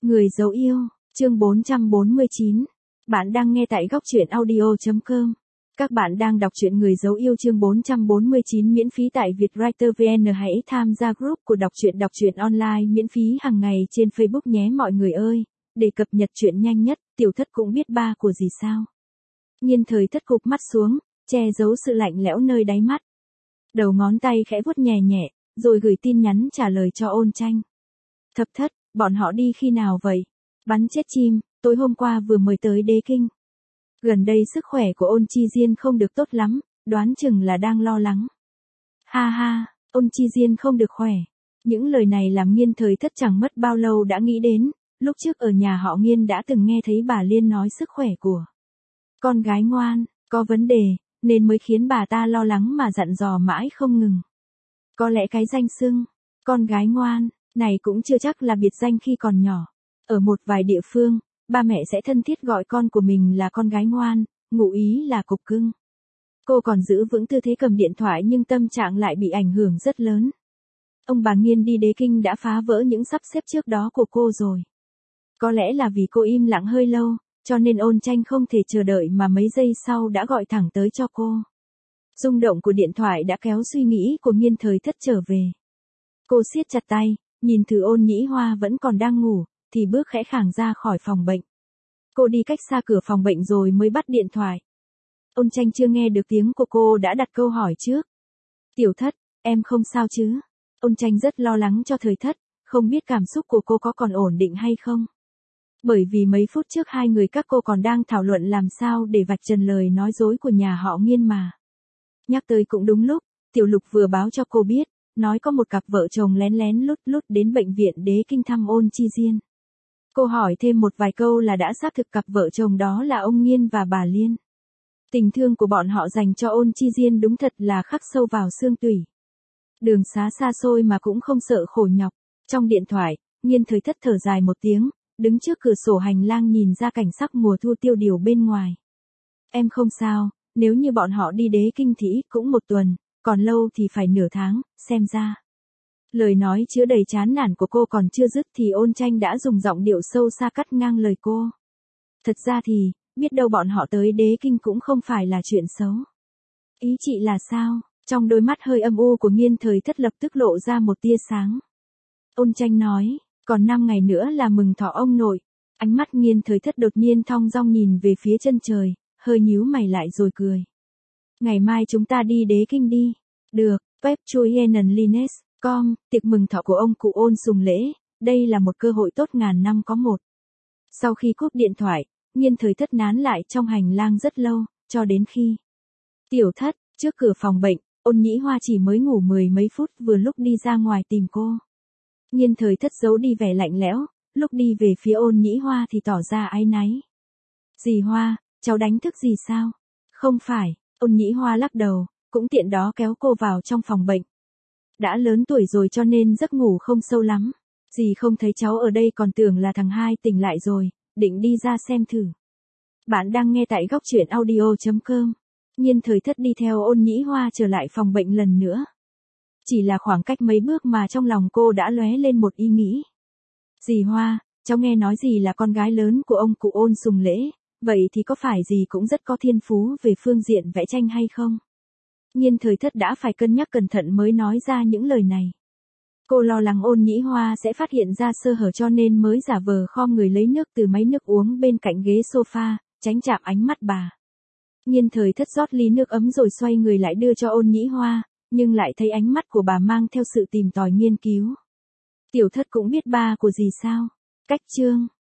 Người dấu yêu, chương 449. Bạn đang nghe tại góc truyện audio.com. Các bạn đang đọc truyện Người dấu yêu chương 449 miễn phí tại Vietwriter VN. Hãy tham gia group của đọc truyện online miễn phí hàng ngày trên Facebook nhé mọi người ơi. Để cập nhật truyện nhanh nhất, Tiểu Thất cũng biết ba của gì sao. Nhiên Thời Thất cụp mắt xuống, che giấu sự lạnh lẽo nơi đáy mắt. Đầu ngón tay khẽ vuốt nhẹ nhẹ, rồi gửi tin nhắn trả lời cho Ôn Tranh. Thập Thất, bọn họ đi khi nào vậy? Bắn chết chim, tối hôm qua vừa mới tới Đế Kinh. Gần đây sức khỏe của Ôn Chi Diên không được tốt lắm, đoán chừng là đang lo lắng. Ha ha, Ôn Chi Diên không được khỏe. Những lời này làm Nhiên Thời Thất chẳng mất bao lâu đã nghĩ đến, lúc trước ở nhà họ Nhiên đã từng nghe thấy bà Liên nói sức khỏe của con gái ngoan, có vấn đề, nên mới khiến bà ta lo lắng mà dặn dò mãi không ngừng. Có lẽ cái danh xưng, con gái ngoan, này cũng chưa chắc là biệt danh khi còn nhỏ. Ở một vài địa phương, ba mẹ sẽ thân thiết gọi con của mình là con gái ngoan, ngụ ý là cục cưng. Cô còn giữ vững tư thế cầm điện thoại nhưng tâm trạng lại bị ảnh hưởng rất lớn. Ông bà Nhiên đi Đế Kinh đã phá vỡ những sắp xếp trước đó của cô rồi. Có lẽ là vì cô im lặng hơi lâu, cho nên Ôn Tranh không thể chờ đợi mà mấy giây sau đã gọi thẳng tới cho cô. Rung động của điện thoại đã kéo suy nghĩ của Nhiên Thời Thất trở về. Cô siết chặt tay, nhìn thử Ôn Nhĩ Hoa vẫn còn đang ngủ, thì bước khẽ khàng ra khỏi phòng bệnh. Cô đi cách xa cửa phòng bệnh rồi mới bắt điện thoại. Ôn Tranh chưa nghe được tiếng của cô đã đặt câu hỏi trước. Tiểu Thất, em không sao chứ? Ôn Tranh rất lo lắng cho Thời Thất, không biết cảm xúc của cô có còn ổn định hay không. Bởi vì mấy phút trước hai người các cô còn đang thảo luận làm sao để vạch trần lời nói dối của nhà họ Nhiên mà. Nhắc tới cũng đúng lúc, Tiểu Lục vừa báo cho cô biết, nói có một cặp vợ chồng lén lén lút lút đến bệnh viện Đế Kinh thăm Ôn Chi Diên. Cô hỏi thêm một vài câu là đã xác thực cặp vợ chồng đó là ông Nhiên và bà Liên. Tình thương của bọn họ dành cho Ôn Chi Diên đúng thật là khắc sâu vào xương tủy. Đường xá xa xôi mà cũng không sợ khổ nhọc. Trong điện thoại, Nhiên Thời Thất thở dài một tiếng, đứng trước cửa sổ hành lang nhìn ra cảnh sắc mùa thu tiêu điều bên ngoài. Em không sao, nếu như bọn họ đi Đế Kinh thì cũng một tuần, còn lâu thì phải nửa tháng, xem ra. Lời nói chứa đầy chán nản của cô còn chưa dứt thì Ôn Tranh đã dùng giọng điệu sâu xa cắt ngang lời cô. Thật ra thì, biết đâu bọn họ tới Đế Kinh cũng không phải là chuyện xấu. Ý chị là sao? Trong đôi mắt hơi âm u của Nhiên Thời Thất lập tức lộ ra một tia sáng. Ôn Tranh nói, còn 5 ngày nữa là mừng thọ ông nội. Ánh mắt Nhiên Thời Thất đột nhiên thong dong nhìn về phía chân trời, hơi nhíu mày lại rồi cười. Ngày mai chúng ta đi Đế Kinh đi. Được, web chuyenenlines.com, tiệc mừng thọ của ông cụ Ôn Sùng Lễ, đây là một cơ hội tốt ngàn năm có một. Sau khi cúp điện thoại, Nhiên Thời Thất nán lại trong hành lang rất lâu, cho đến khi Tiểu Thất, trước cửa phòng bệnh, Ôn Nhĩ Hoa chỉ mới ngủ 10 mấy phút vừa lúc đi ra ngoài tìm cô. Nhiên Thời Thất giấu đi vẻ lạnh lẽo, lúc đi về phía Ôn Nhĩ Hoa thì tỏ ra áy náy. Dì Hoa, cháu đánh thức gì sao? Không phải, Ôn Nhĩ Hoa lắc đầu, cũng tiện đó kéo cô vào trong phòng bệnh. Đã lớn tuổi rồi cho nên giấc ngủ không sâu lắm. Dì không thấy cháu ở đây còn tưởng là thằng hai tỉnh lại rồi, định đi ra xem thử. Bạn đang nghe tại góc truyện audio.com. Nhiên Thời Thất đi theo Ôn Nhĩ Hoa trở lại phòng bệnh lần nữa. Chỉ là khoảng cách mấy bước mà trong lòng cô đã lóe lên một ý nghĩ. Dì Hoa, cháu nghe nói dì là con gái lớn của ông cụ Ôn Sùng Lễ, vậy thì có phải dì cũng rất có thiên phú về phương diện vẽ tranh hay không? Nhiên Thời Thất đã phải cân nhắc cẩn thận mới nói ra những lời này. Cô lo lắng Ôn Nhĩ Hoa sẽ phát hiện ra sơ hở cho nên mới giả vờ khom người lấy nước từ máy nước uống bên cạnh ghế sofa, tránh chạm ánh mắt bà. Nhiên Thời Thất rót ly nước ấm rồi xoay người lại đưa cho Ôn Nhĩ Hoa, nhưng lại thấy ánh mắt của bà mang theo sự tìm tòi nghiên cứu. Tiểu Thất cũng biết ba của dì sao? Cách chương.